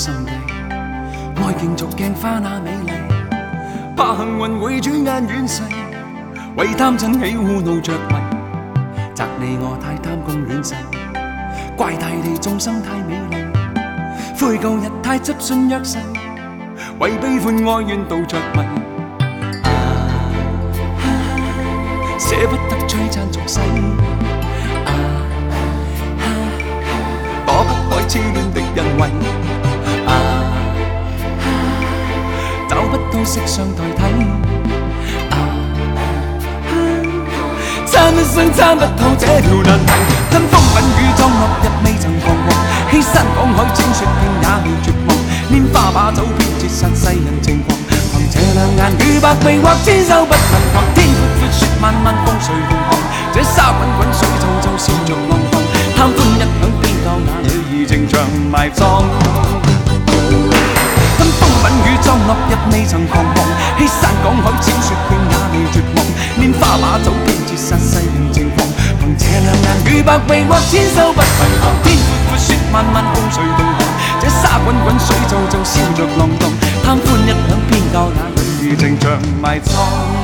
心地，愛競逐鏡花那美麗，怕幸運會轉眼遠逝，為貪嗔喜惡怒着迷，責你我太貪功戀勢，怪大地眾生太美麗，悔舊日太執信約誓，為悲歡哀怨妒着迷，捨不得璀璨俗世。躲不開痴戀的恩惠，找不到色相代替，參一生參不透這條難題，吞風品雨裝落日未曾彷徨，欺山趕海踐雪徑也未絕望，拈花把酒偏折殺世人情狂，憑這兩眼與百臂或千手不能防，天闊闊雪漫漫風隨同航，這沙滾滾水皱皱笑着浪蕩，貪歡一晌偏教那女兒情長埋葬，吞風品雨裝落日未曾彷徨，欺山趕海踐雪徑也未絕望，拈花把酒偏折殺世人情狂，憑這兩眼與百臂或千手不能防，天闊闊雪漫漫風隨同航，這沙滾滾水皱皱笑着浪蕩，貪歡一晌偏教那女兒情長埋葬。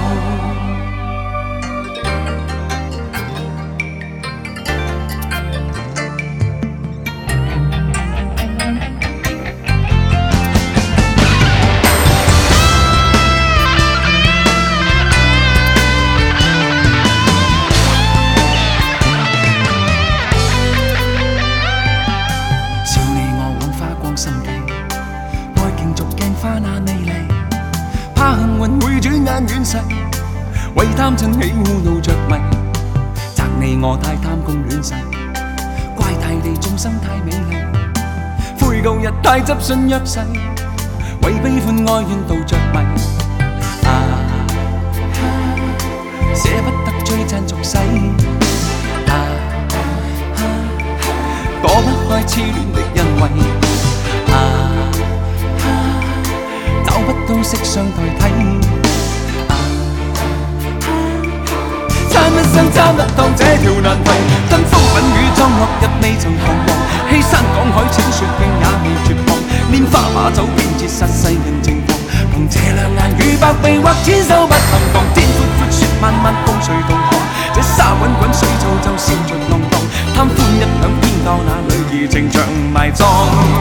花那美麗，怕幸運會轉眼遠逝，為貪嗔喜惡怒着迷，責你我太貪功戀勢，怪大地眾生太美麗，悔舊日太執信約誓，為悲歡哀怨妒着迷，捨不得璀璨俗世，躲不開痴戀的恩惠。找不到色相代替，參一生參不透這條難題，吞風品雨裝落日未曾彷徨，欺山趕海踐雪徑也未絕望，拈花把酒偏折殺世人情狂，憑這兩眼與百臂或千手不能防，天闊闊雪漫漫風隨同航，這沙滾滾水皱皱笑着浪蕩，貪歡一晌偏教那女兒情長埋葬。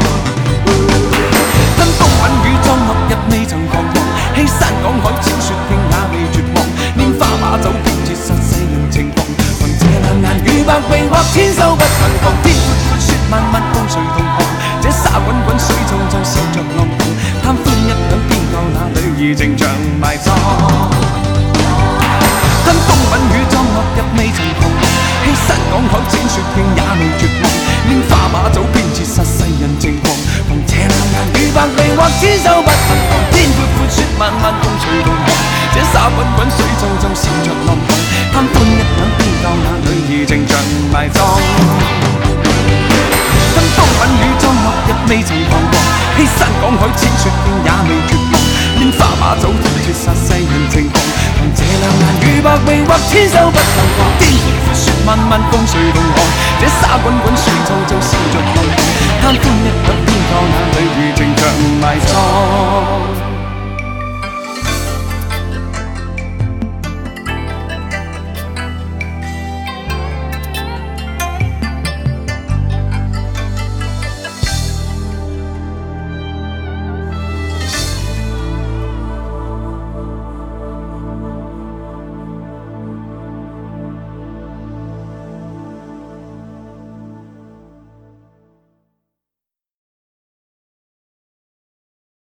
吞風品雨裝落日未曾彷徨，欺山趕海踐雪徑也未絕望，拈花把酒偏折殺世人情狂，憑這兩眼與百臂或千手不能防，天闊闊雪漫漫風隨同航，這沙滾滾水皱皱笑着浪蕩，貪歡一晌偏教那女兒情長埋葬。吞風品雨裝落日未曾彷徨，欺山趕海踐雪徑也未絕望，拈花把酒偏折殺世人情狂，憑這兩眼與百臂或千手不能防，天闊闊雪漫漫風隨同航，這沙滾滾水皱皱笑着浪蕩，貪歡一晌偏教那女兒情長埋葬。吞風品雨裝落日未曾彷徨，欺山趕海踐雪徑也未絕望，拈花把酒偏折殺世人情狂，憑這兩眼與百臂或千手不能防，天闊闊雪漫漫風隨同航，這沙滾滾水皱皱笑着浪蕩，貪歡一晌偏教那女兒情長埋葬。